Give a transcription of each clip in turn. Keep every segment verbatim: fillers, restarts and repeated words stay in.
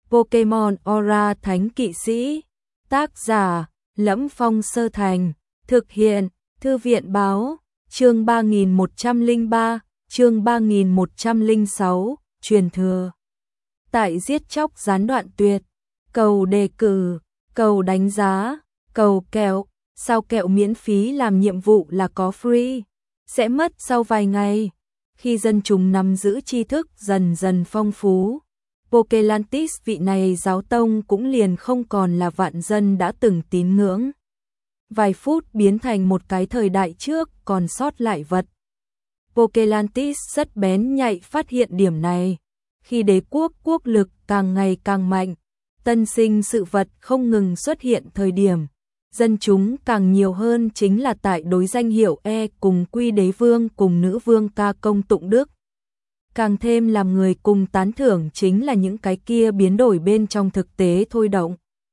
Pokemon Aura Thánh Kỵ Sĩ. Tác giả: Lẫm Phong Sơ Thành. Thực hiện: Thư viện báo. Chương ba nghìn một trăm lẻ ba, chương ba nghìn một trăm lẻ sáu, truyền thừa. Tại giết chóc gián đoạn tuyệt, cầu đề cử, cầu đánh giá, cầu kẹo, sao kẹo miễn phí làm nhiệm vụ là có free, sẽ mất sau vài ngày. Khi dân chúng nắm giữ tri thức dần dần phong phú, Pokelantis vị này giáo tông cũng liền không còn là vạn dân đã từng tín ngưỡng. Vài phút biến thành một cái thời đại trước còn sót lại vật. Pokelantis rất bén nhạy phát hiện điểm này. Khi đế quốc quốc lực càng ngày càng mạnh, tân sinh sự vật không ngừng xuất hiện thời điểm, dân chúng càng nhiều hơn chính là tại đối danh hiệu E cùng quy đế vương cùng nữ vương ca công tụng đức. Càng thêm làm người cùng tán thưởng chính là những cái kia biến đổi bên trong thực tế thôi động.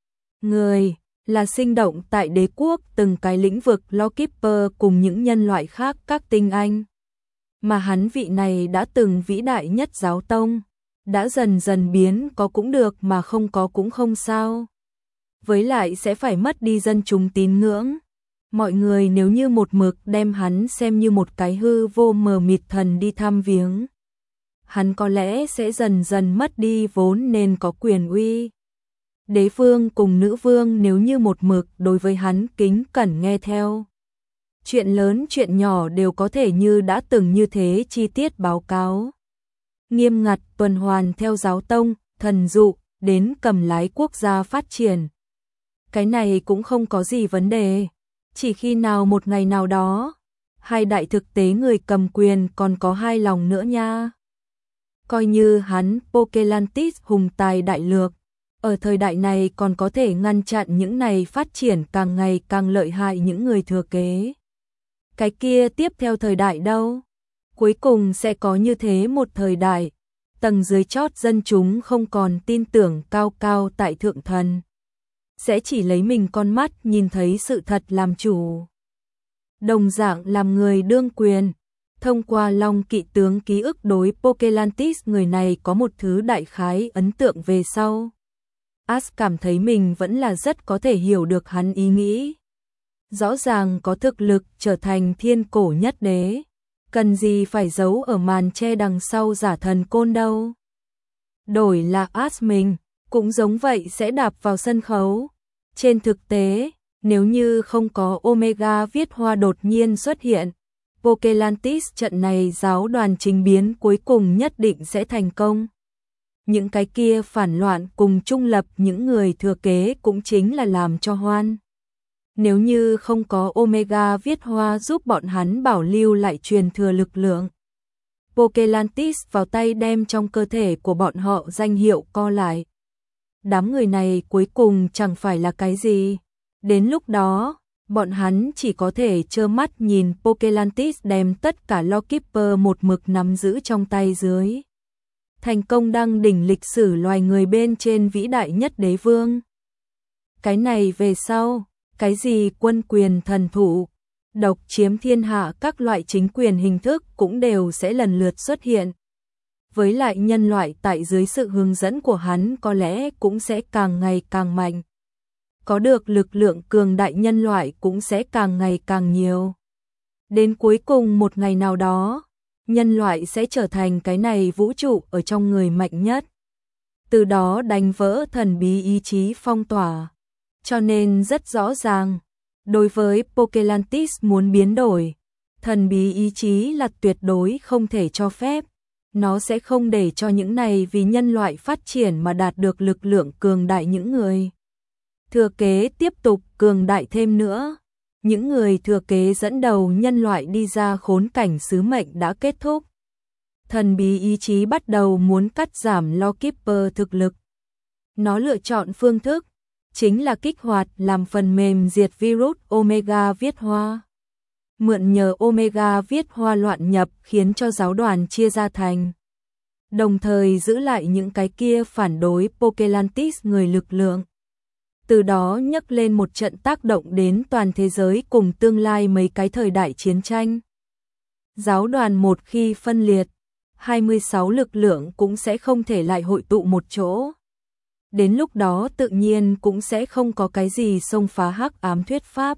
Người là sinh động tại đế quốc từng cái lĩnh vực Lawkeeper cùng những nhân loại khác các tinh anh. Mà hắn vị này đã từng vĩ đại nhất giáo tông, đã dần dần biến có cũng được mà không có cũng không sao. Với lại sẽ phải mất đi dân chúng tín ngưỡng. Mọi người nếu như một mực đem hắn xem như một cái hư vô mờ mịt thần đi thăm viếng, hắn có lẽ sẽ dần dần mất đi vốn nên có quyền uy. Đế vương cùng nữ vương nếu như một mực đối với hắn kính cẩn nghe theo, chuyện lớn chuyện nhỏ đều có thể như đã từng như thế chi tiết báo cáo. Nghiêm ngặt tuần hoàn theo giáo tông, thần dụ, đến cầm lái quốc gia phát triển. Cái này cũng không có gì vấn đề. Chỉ khi nào một ngày nào đó, hai đại thực tế người cầm quyền còn có hai lòng nữa nha. Coi như hắn Pokelantis hùng tài đại lược, ở thời đại này còn có thể ngăn chặn những này phát triển càng ngày càng lợi hại những người thừa kế. Cái kia tiếp theo thời đại đâu? Cuối cùng sẽ có như thế một thời đại, tầng dưới chót dân chúng không còn tin tưởng cao cao tại thượng thần, sẽ chỉ lấy mình con mắt nhìn thấy sự thật làm chủ. Đồng dạng làm người đương quyền, thông qua Long Kỵ tướng ký ức đối Pokelantis người này có một thứ đại khái ấn tượng về sau. Ash cảm thấy mình vẫn là rất có thể hiểu được hắn ý nghĩ. Rõ ràng có thực lực trở thành thiên cổ nhất đế, cần gì phải giấu ở màn che đằng sau giả thần côn đâu. Đổi là Ash mình, cũng giống vậy sẽ đạp vào sân khấu. Trên thực tế, nếu như không có Omega viết hoa đột nhiên xuất hiện, Pokelantis trận này giáo đoàn trình biến cuối cùng nhất định sẽ thành công. Những cái kia phản loạn cùng trung lập những người thừa kế cũng chính là làm cho hoan. Nếu như không có Omega viết hoa giúp bọn hắn bảo lưu lại truyền thừa lực lượng, Pokelantis vào tay đem trong cơ thể của bọn họ danh hiệu co lại. Đám người này cuối cùng chẳng phải là cái gì. Đến lúc đó, bọn hắn chỉ có thể trơ mắt nhìn Pokelantis đem tất cả Lawkeeper một mực nắm giữ trong tay dưới. Thành công đăng đỉnh lịch sử loài người bên trên vĩ đại nhất đế vương. Cái này về sau, cái gì quân quyền thần thủ, độc chiếm thiên hạ các loại chính quyền hình thức cũng đều sẽ lần lượt xuất hiện. Với lại nhân loại tại dưới sự hướng dẫn của hắn có lẽ cũng sẽ càng ngày càng mạnh. Có được lực lượng cường đại nhân loại cũng sẽ càng ngày càng nhiều. Đến cuối cùng một ngày nào đó, nhân loại sẽ trở thành cái này vũ trụ ở trong người mạnh nhất. Từ đó đánh vỡ thần bí ý chí phong tỏa. Cho nên rất rõ ràng, đối với Pokelantis muốn biến đổi, thần bí ý chí là tuyệt đối không thể cho phép. Nó sẽ không để cho những này vì nhân loại phát triển mà đạt được lực lượng cường đại những người thừa kế tiếp tục cường đại thêm nữa. Những người thừa kế dẫn đầu nhân loại đi ra khốn cảnh sứ mệnh đã kết thúc. Thần bí ý chí bắt đầu muốn cắt giảm Lawkeeper thực lực. Nó lựa chọn phương thức, chính là kích hoạt làm phần mềm diệt virus Omega viết hoa. Mượn nhờ Omega viết hoa loạn nhập khiến cho giáo đoàn chia ra thành. Đồng thời giữ lại những cái kia phản đối Pokelantis người lực lượng. Từ đó nhấc lên một trận tác động đến toàn thế giới cùng tương lai mấy cái thời đại chiến tranh. Giáo đoàn một khi phân liệt, hai mươi sáu lực lượng cũng sẽ không thể lại hội tụ một chỗ. đến lúc đó tự nhiên cũng sẽ không có cái gì xông phá hắc ám thuyết pháp.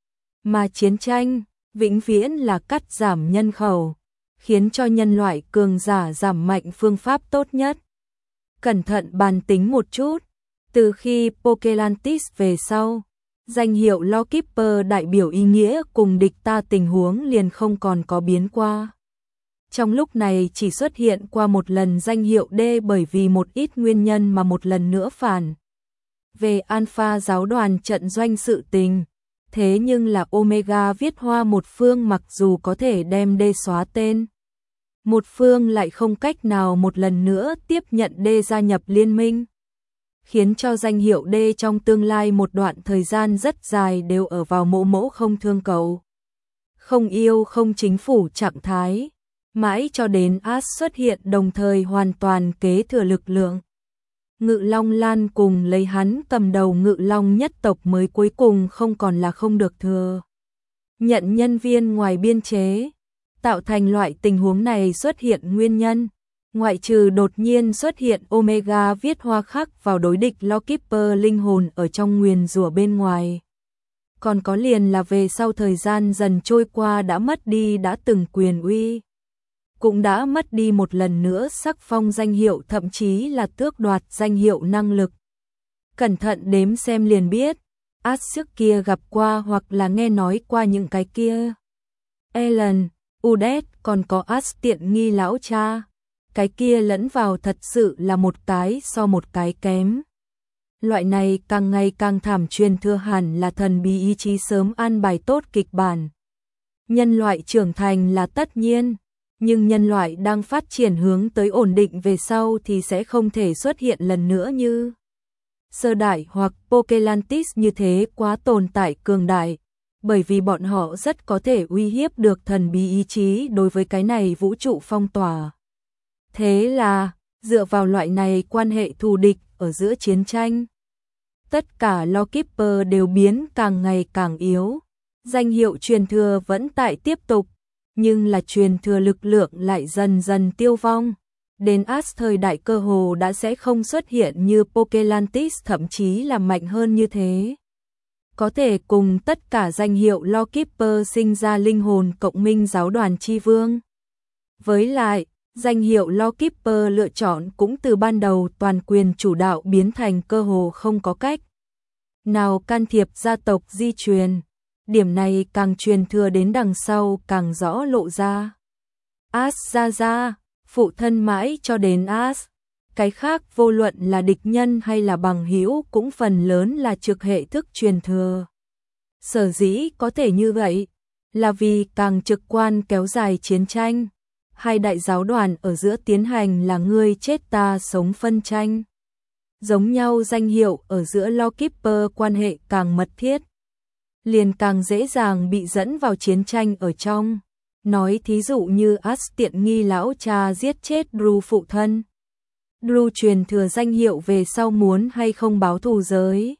Mà chiến tranh, vĩnh viễn là cắt giảm nhân khẩu, khiến cho nhân loại cường giả giảm mạnh phương pháp tốt nhất. Cẩn thận bàn tính một chút, từ khi Pokelantis về sau, danh hiệu Lawkeeper đại biểu ý nghĩa cùng địch ta tình huống liền không còn có biến qua. Trong lúc này chỉ xuất hiện qua một lần danh hiệu D bởi vì một ít nguyên nhân mà một lần nữa phản. Về Alpha giáo đoàn trận doanh sự tình, thế nhưng là Omega viết hoa một phương mặc dù có thể đem D xóa tên. Một phương lại không cách nào một lần nữa tiếp nhận D gia nhập liên minh, khiến cho danh hiệu D trong tương lai một đoạn thời gian rất dài đều ở vào mỗ mỗ không thương cầu, không yêu không chính phủ trạng thái, mãi cho đến Ash xuất hiện đồng thời hoàn toàn kế thừa lực lượng. Ngự Long Lan cùng lấy hắn cầm đầu Ngự Long nhất tộc mới cuối cùng không còn là không được thừa nhận nhân viên ngoài biên chế. Tạo thành loại tình huống này xuất hiện nguyên nhân, ngoại trừ đột nhiên xuất hiện Omega viết hoa khắc vào đối địch Lawkeeper linh hồn ở trong nguyền rủa bên ngoài. Còn có liền là về sau thời gian dần trôi qua đã mất đi đã từng quyền uy, cũng đã mất đi một lần nữa sắc phong danh hiệu, thậm chí là tước đoạt danh hiệu năng lực. Cẩn thận đếm xem liền biết, Ash trước kia gặp qua hoặc là nghe nói qua những cái kia. Ellen, Udet, còn có Ash tiện nghi lão cha, cái kia lẫn vào thật sự là một cái so một cái kém. Loại này càng ngày càng thảm truyền thừa hẳn là thần bí ý chí sớm an bài tốt kịch bản. Nhân loại trưởng thành là tất nhiên, nhưng nhân loại đang phát triển hướng tới ổn định về sau thì sẽ không thể xuất hiện lần nữa như sơ đại hoặc Pokelantis như thế quá tồn tại cường đại, bởi vì bọn họ rất có thể uy hiếp được thần bí ý chí đối với cái này vũ trụ phong tỏa. Thế là, dựa vào loại này quan hệ thù địch ở giữa chiến tranh, tất cả Lawkeeper đều biến càng ngày càng yếu. Danh hiệu truyền thừa vẫn tại tiếp tục, nhưng là truyền thừa lực lượng lại dần dần tiêu vong. Đến Ash thời đại cơ hồ đã sẽ không xuất hiện như Pokelantis, thậm chí là mạnh hơn như thế. Có thể cùng tất cả danh hiệu Lawkeeper sinh ra linh hồn cộng minh giáo đoàn chi vương. Với lại, danh hiệu Lawkeeper lựa chọn cũng từ ban đầu toàn quyền chủ đạo biến thành cơ hồ không có cách nào can thiệp gia tộc di truyền. Điểm này càng truyền thừa đến đằng sau càng rõ lộ ra. Ash ra ra, phụ thân mãi cho đến Ash. Cái khác vô luận là địch nhân hay là bằng hữu cũng phần lớn là trực hệ thức truyền thừa. Sở dĩ có thể như vậy là vì càng trực quan kéo dài chiến tranh. Hai đại giáo đoàn ở giữa tiến hành là ngươi chết ta sống phân tranh. Giống nhau danh hiệu ở giữa Lawkeeper quan hệ càng mật thiết, liền càng dễ dàng bị dẫn vào chiến tranh ở trong. Nói thí dụ như Ash tiện nghi lão cha giết chết Drew phụ thân. Drew truyền thừa danh hiệu về sau muốn hay không báo thù giới.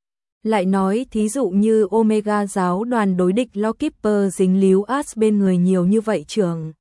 Lại nói thí dụ như Omega giáo đoàn đối địch Lawkeeper dính líu Ash bên người nhiều như vậy trưởng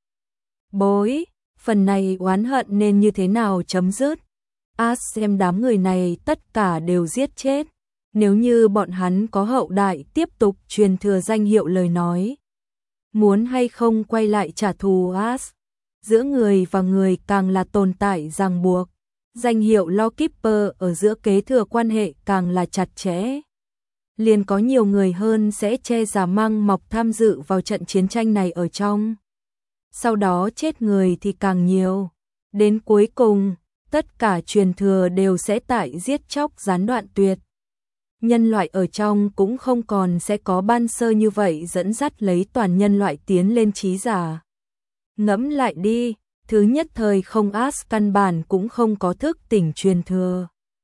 bối, phần này oán hận nên như thế nào chấm dứt. Ash xem đám người này tất cả đều giết chết. Nếu như bọn hắn có hậu đại tiếp tục truyền thừa danh hiệu lời nói, muốn hay không quay lại trả thù Ash. Giữa người và người càng là tồn tại ràng buộc, danh hiệu Lawkeeper ở giữa kế thừa quan hệ càng là chặt chẽ. Liền có nhiều người hơn sẽ che giả mang mọc tham dự vào trận chiến tranh này ở trong. Sau đó chết người thì càng nhiều. Đến cuối cùng, tất cả truyền thừa đều sẽ tại giết chóc gián đoạn tuyệt. Nhân loại ở trong cũng không còn sẽ có ban sơ như vậy dẫn dắt lấy toàn nhân loại tiến lên trí giả. Ngẫm lại đi, thứ nhất thời không Ash căn bản cũng không có thức tỉnh truyền thừa.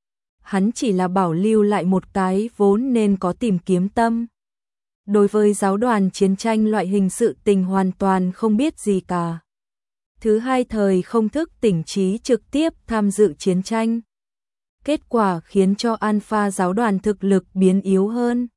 Hắn chỉ là bảo lưu lại một cái vốn nên có tìm kiếm tâm. Đối với giáo đoàn chiến tranh loại hình sự tình hoàn toàn không biết gì cả. Thứ hai thời không thức tỉnh trí trực tiếp tham dự chiến tranh. Kết quả khiến cho Alpha giáo đoàn thực lực biến yếu hơn.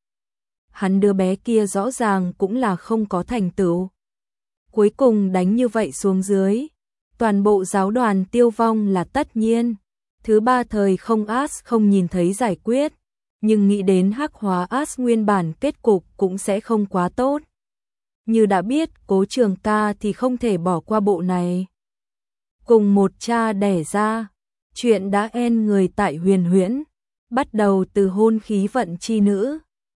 Hắn đứa bé kia rõ ràng cũng là không có thành tựu. Cuối cùng đánh như vậy xuống dưới, toàn bộ giáo đoàn tiêu vong là tất nhiên. Thứ ba thời không As không nhìn thấy giải quyết, nhưng nghĩ đến hắc hóa As nguyên bản kết cục cũng sẽ không quá tốt. Như đã biết Cố Trường Ca thì không thể bỏ qua bộ này. Cùng một cha đẻ ra, chuyện đã en người tại Huyền Huyễn, bắt đầu từ hôn khí vận chi nữ.